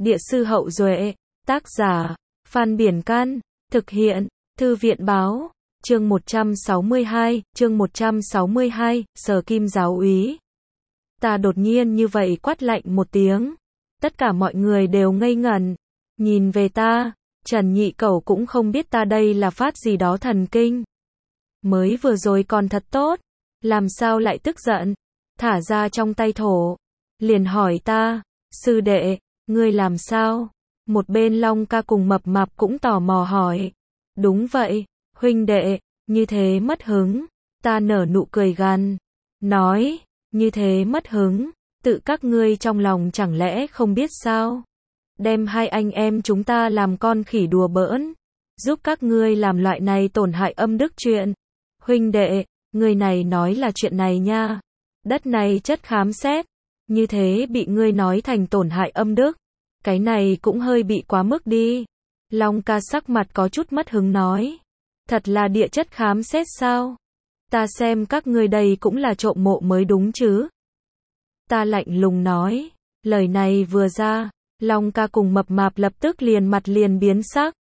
Địa sư Hậu Duệ, tác giả, Phan Biển Can, thực hiện, Thư viện Báo, chương 162, Sở Kim Giáo úy. Ta đột nhiên như vậy quát lạnh một tiếng. Tất cả mọi người đều ngây ngẩn, nhìn về ta, Trần Nhị Cẩu cũng không biết ta đây là phát gì đó thần kinh. Mới vừa rồi còn thật tốt, làm sao lại tức giận, thả ra trong tay thổ, liền hỏi ta, sư đệ, ngươi làm sao? Một bên Long ca cùng Mập Mạp cũng tò mò hỏi. Đúng vậy, huynh đệ, như thế mất hứng. Ta nở nụ cười gằn, nói, như thế mất hứng, tự các ngươi trong lòng chẳng lẽ không biết sao? Đem hai anh em chúng ta làm con khỉ đùa bỡn, giúp các ngươi làm loại này tổn hại âm đức chuyện. Huynh đệ, ngươi này nói là chuyện này nha. Đất này chất khám xét, như thế bị ngươi nói thành tổn hại âm đức. Cái này cũng hơi bị quá mức đi. Long ca sắc mặt có chút mất hứng nói. Thật là địa chất khám xét sao? Ta xem các ngươi đây cũng là trộm mộ mới đúng chứ. Ta lạnh lùng nói. Lời này vừa ra, Long ca cùng Mập Mạp lập tức liền mặt liền biến sắc.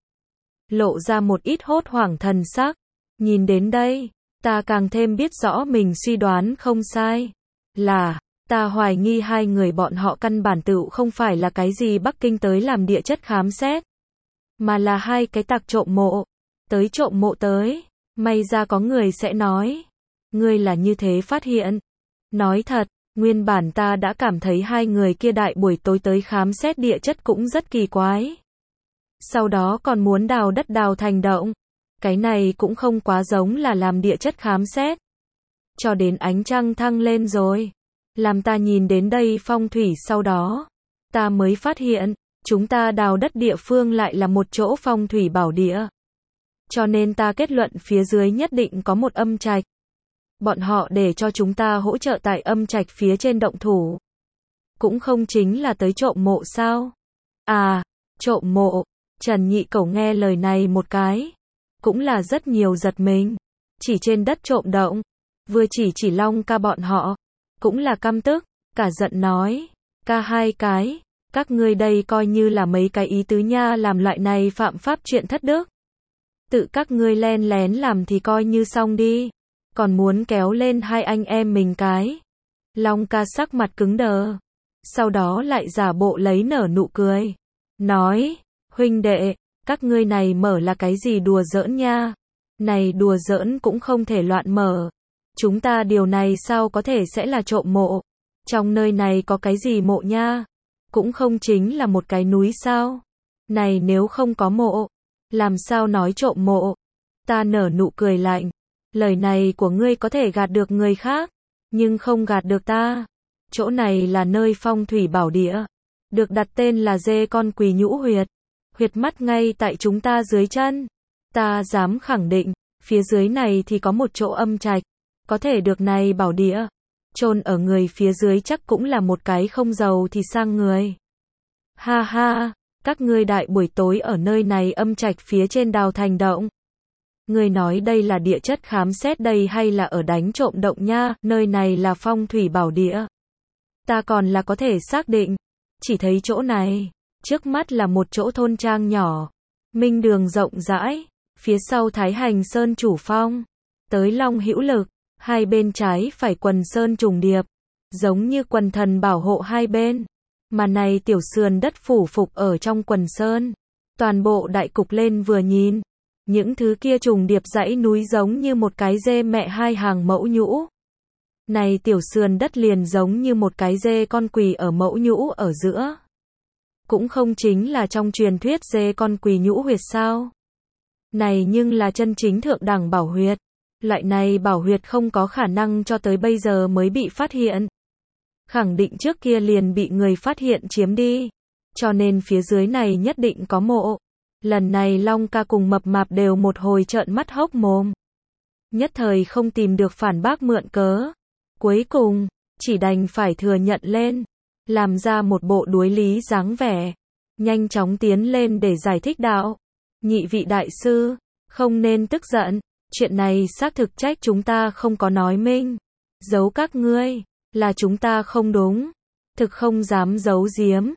Lộ ra một ít hốt hoảng thần sắc. Nhìn đến đây, ta càng thêm biết rõ mình suy đoán không sai. Là, ta hoài nghi hai người bọn họ căn bản tựu không phải là cái gì Bắc Kinh tới làm địa chất khám xét, mà là hai cái tặc trộm mộ, tới trộm mộ tới. May ra có người sẽ nói, ngươi là như thế phát hiện. Nói thật, nguyên bản ta đã cảm thấy hai người kia đại buổi tối tới khám xét địa chất cũng rất kỳ quái. Sau đó còn muốn đào đất đào thành động. Cái này cũng không quá giống là làm địa chất khám xét. Cho đến ánh trăng thăng lên rồi, làm ta nhìn đến đây phong thủy sau đó, ta mới phát hiện, chúng ta đào đất địa phương lại là một chỗ phong thủy bảo địa. Cho nên ta kết luận phía dưới nhất định có một âm trạch. Bọn họ để cho chúng ta hỗ trợ tại âm trạch phía trên động thủ. Cũng không chính là tới trộm mộ sao? À, trộm mộ. Trần Nhị Cẩu nghe lời này một cái, cũng là rất nhiều giật mình. Chỉ trên đất trộm động, vừa chỉ Long ca bọn họ, cũng là căm tức, cả giận nói, ca hai cái, các ngươi đây coi như là mấy cái ý tứ nha, làm loại này phạm pháp chuyện thất đức. Tự các ngươi len lén làm thì coi như xong đi, còn muốn kéo lên hai anh em mình cái. Long ca sắc mặt cứng đờ, sau đó lại giả bộ lấy nở nụ cười, nói, huynh đệ, các ngươi này mở là cái gì đùa giỡn nha, này đùa giỡn cũng không thể loạn mở. Chúng ta điều này sao có thể sẽ là trộm mộ? Trong nơi này có cái gì mộ nha? Cũng không chính là một cái núi sao? Này nếu không có mộ, làm sao nói trộm mộ? Ta nở nụ cười lạnh. Lời này của ngươi có thể gạt được người khác, nhưng không gạt được ta. Chỗ này là nơi phong thủy bảo địa, được đặt tên là Dê Con Quỳ Nhũ Huyệt. Huyệt mắt ngay tại chúng ta dưới chân. Ta dám khẳng định, phía dưới này thì có một chỗ âm trạch. Có thể được này bảo địa chôn ở người phía dưới chắc cũng là một cái không giàu thì sang người. Ha ha, các ngươi đại buổi tối ở nơi này âm trạch phía trên đào thành động. Ngươi nói đây là địa chất khám xét đây hay là ở đánh trộm động nha, nơi này là phong thủy bảo địa. Ta còn là có thể xác định, chỉ thấy chỗ này, trước mắt là một chỗ thôn trang nhỏ, minh đường rộng rãi, phía sau Thái Hành Sơn chủ phong, tới Long Hữu Lực. Hai bên trái phải quần sơn trùng điệp, giống như quần thần bảo hộ hai bên. Mà này tiểu sườn đất phủ phục ở trong quần sơn. Toàn bộ đại cục lên vừa nhìn, những thứ kia trùng điệp dãy núi giống như một cái dê mẹ hai hàng mẫu nhũ. Này tiểu sườn đất liền giống như một cái dê con quỳ ở mẫu nhũ ở giữa. Cũng không chính là trong truyền thuyết dê con quỳ nhũ huyệt sao? Này nhưng là chân chính thượng đẳng bảo huyệt. Loại này bảo huyệt không có khả năng cho tới bây giờ mới bị phát hiện. Khẳng định trước kia liền bị người phát hiện chiếm đi. Cho nên phía dưới này nhất định có mộ. Lần này Long ca cùng Mập Mạp đều một hồi trợn mắt hốc mồm. Nhất thời không tìm được phản bác mượn cớ. Cuối cùng, chỉ đành phải thừa nhận lên. Làm ra một bộ đối lý dáng vẻ. Nhanh chóng tiến lên để giải thích đạo. Nhị vị đại sư, không nên tức giận. Chuyện này xác thực trách chúng ta không có nói minh. Giấu các ngươi, là chúng ta không đúng. Thực không dám giấu giếm.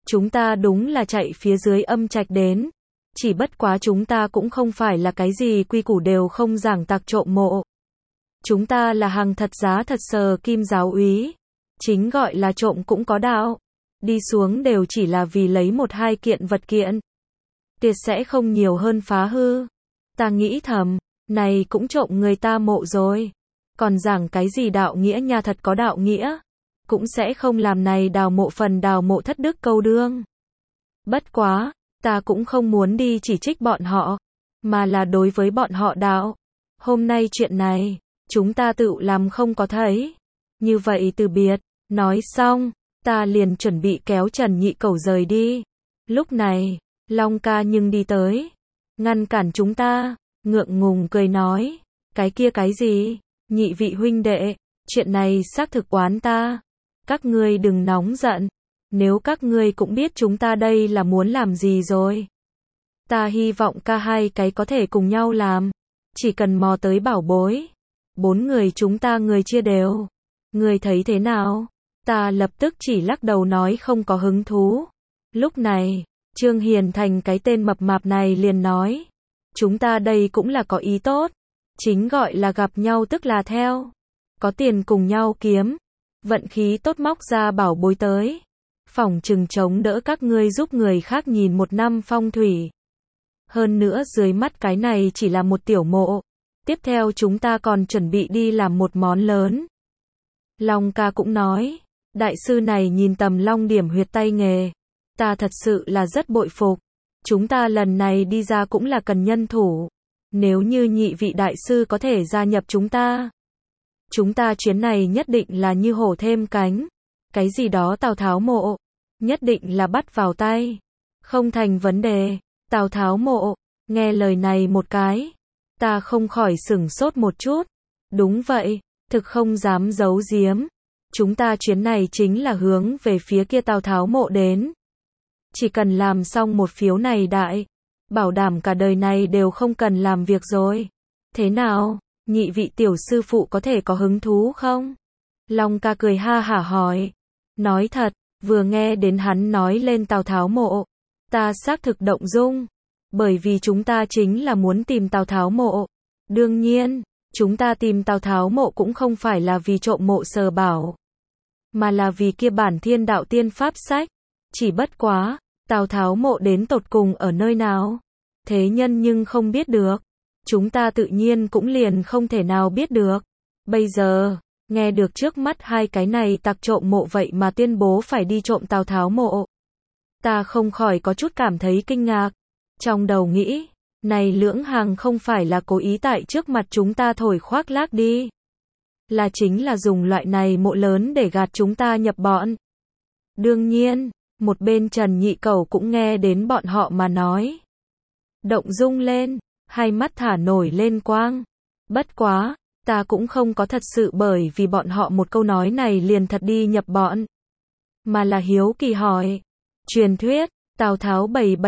Chúng ta đúng là chạy phía dưới âm trạch đến. Chỉ bất quá chúng ta cũng không phải là cái gì quy củ đều không giảng tặc trộm mộ. Chúng ta là hàng thật giá thật Sở Kim giáo úy. Chính gọi là trộm cũng có đạo. Đi xuống đều chỉ là vì lấy một hai kiện vật kiện. Tiệt sẽ không nhiều hơn phá hư. Ta nghĩ thầm, này cũng trộm người ta mộ rồi. Còn giảng cái gì đạo nghĩa nha, thật có đạo nghĩa. Cũng sẽ không làm này đào mộ phần đào mộ thất đức câu đương. Bất quá, ta cũng không muốn đi chỉ trích bọn họ, mà là đối với bọn họ đạo. Hôm nay chuyện này, chúng ta tự làm không có thấy. Như vậy từ biệt, nói xong, ta liền chuẩn bị kéo Trần Nhị Cẩu rời đi. Lúc này, Long ca nhưng đi tới, ngăn cản chúng ta, ngượng ngùng cười nói, cái kia cái gì, nhị vị huynh đệ, chuyện này xác thực oán ta. Các ngươi đừng nóng giận, nếu các ngươi cũng biết chúng ta đây là muốn làm gì rồi. Ta hy vọng ca hai cái có thể cùng nhau làm, chỉ cần mò tới bảo bối. 4 người chúng ta người chia đều. Ngươi thấy thế nào? Ta lập tức chỉ lắc đầu nói không có hứng thú. Lúc này, Trương Hiền Thành cái tên mập mạp này liền nói, chúng ta đây cũng là có ý tốt, chính gọi là gặp nhau tức là theo, có tiền cùng nhau kiếm, vận khí tốt móc ra bảo bối tới, phỏng chừng chống đỡ các ngươi giúp người khác nhìn một năm phong thủy. Hơn nữa dưới mắt cái này chỉ là một tiểu mộ, tiếp theo chúng ta còn chuẩn bị đi làm một món lớn. Long ca cũng nói, đại sư này nhìn tầm long điểm huyệt tay nghề, ta thật sự là rất bội phục. Chúng ta lần này đi ra cũng là cần nhân thủ. Nếu như nhị vị đại sư có thể gia nhập chúng ta chuyến này nhất định là như hổ thêm cánh. Cái gì đó Tào Tháo mộ, nhất định là bắt vào tay. Không thành vấn đề. Tào Tháo mộ, nghe lời này một cái, ta không khỏi sửng sốt một chút. Đúng vậy, thực không dám giấu giếm. Chúng ta chuyến này chính là hướng về phía kia Tào Tháo mộ đến. Chỉ cần làm xong một phiếu này đại, bảo đảm cả đời này đều không cần làm việc rồi. Thế nào, nhị vị tiểu sư phụ có thể có hứng thú không? Long ca cười ha hả hỏi. Nói thật, vừa nghe đến hắn nói lên Tào Tháo mộ, ta xác thực động dung. Bởi vì chúng ta chính là muốn tìm Tào Tháo mộ. Đương nhiên, chúng ta tìm Tào Tháo mộ cũng không phải là vì trộm mộ Sở Bảo, mà là vì kia bản Thiên Đạo Tiên Pháp sách. Chỉ bất quá, Tào Tháo mộ đến tột cùng ở nơi nào? Thế nhân nhưng không biết được. Chúng ta tự nhiên cũng liền không thể nào biết được. Bây giờ, nghe được trước mắt hai cái này tặc trộm mộ vậy mà tuyên bố phải đi trộm Tào Tháo mộ. Ta không khỏi có chút cảm thấy kinh ngạc. Trong đầu nghĩ, này Lưỡng Hàng không phải là cố ý tại trước mặt chúng ta thổi khoác lác đi. Là chính là dùng loại này mộ lớn để gạt chúng ta nhập bọn. Đương nhiên, một bên Trần Nhị Cẩu cũng nghe đến bọn họ mà nói. Động dung lên, hai mắt thả nổi lên quang. Bất quá, ta cũng không có thật sự bởi vì bọn họ một câu nói này liền thật đi nhập bọn. Mà là hiếu kỳ hỏi. Truyền thuyết, Tào Tháo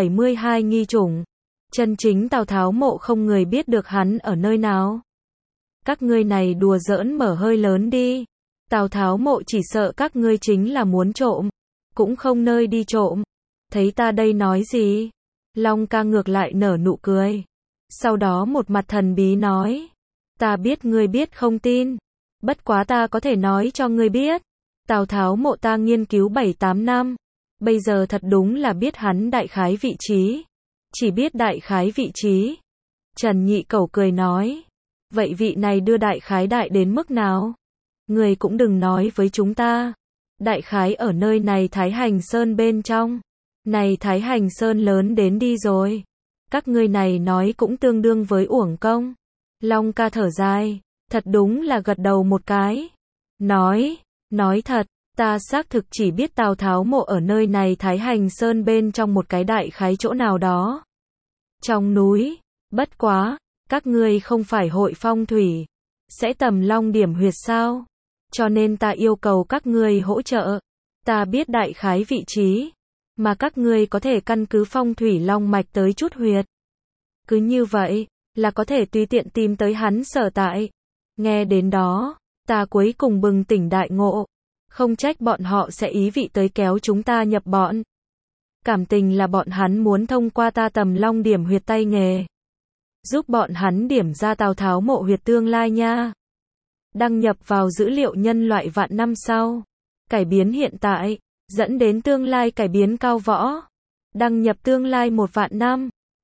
772 nghi chủng. Chân chính Tào Tháo mộ không người biết được hắn ở nơi nào. Các ngươi này đùa giỡn mở hơi lớn đi. Tào Tháo mộ chỉ sợ các ngươi chính là muốn trộm, cũng không nơi đi trộm. Thấy ta đây nói gì? Long ca ngược lại nở nụ cười. Sau đó một mặt thần bí nói. Ta biết ngươi biết không tin. Bất quá ta có thể nói cho ngươi biết. Tào Tháo mộ ta nghiên cứu 7-8 năm. Bây giờ thật đúng là biết hắn đại khái vị trí. Chỉ biết đại khái vị trí. Trần Nhị Cẩu cười nói. Vậy vị này đưa đại khái đại đến mức nào? Ngươi cũng đừng nói với chúng ta. Đại khái ở nơi này Thái Hành Sơn bên trong. Này Thái Hành Sơn lớn đến đi rồi. Các ngươi này nói cũng tương đương với uổng công. Long ca thở dài, thật đúng là gật đầu một cái. Nói thật, ta xác thực chỉ biết Tào Tháo mộ ở nơi này Thái Hành Sơn bên trong một cái đại khái chỗ nào đó. Trong núi, bất quá, các ngươi không phải hội phong thủy, sẽ tầm long điểm huyệt sao? Cho nên ta yêu cầu các ngươi hỗ trợ. Ta biết đại khái vị trí, mà các ngươi có thể căn cứ phong thủy long mạch tới chút huyệt. Cứ như vậy, là có thể tùy tiện tìm tới hắn sở tại. Nghe đến đó, ta cuối cùng bừng tỉnh đại ngộ. Không trách bọn họ sẽ ý vị tới kéo chúng ta nhập bọn. Cảm tình là bọn hắn muốn thông qua ta Tầm Long điểm huyệt tay nghề, giúp bọn hắn điểm ra Tào Tháo mộ huyệt tương lai nha. Đăng nhập vào dữ liệu nhân loại vạn năm sau. Cải biến hiện tại, dẫn đến tương lai cải biến cao võ. Đăng nhập tương lai 1 vạn năm.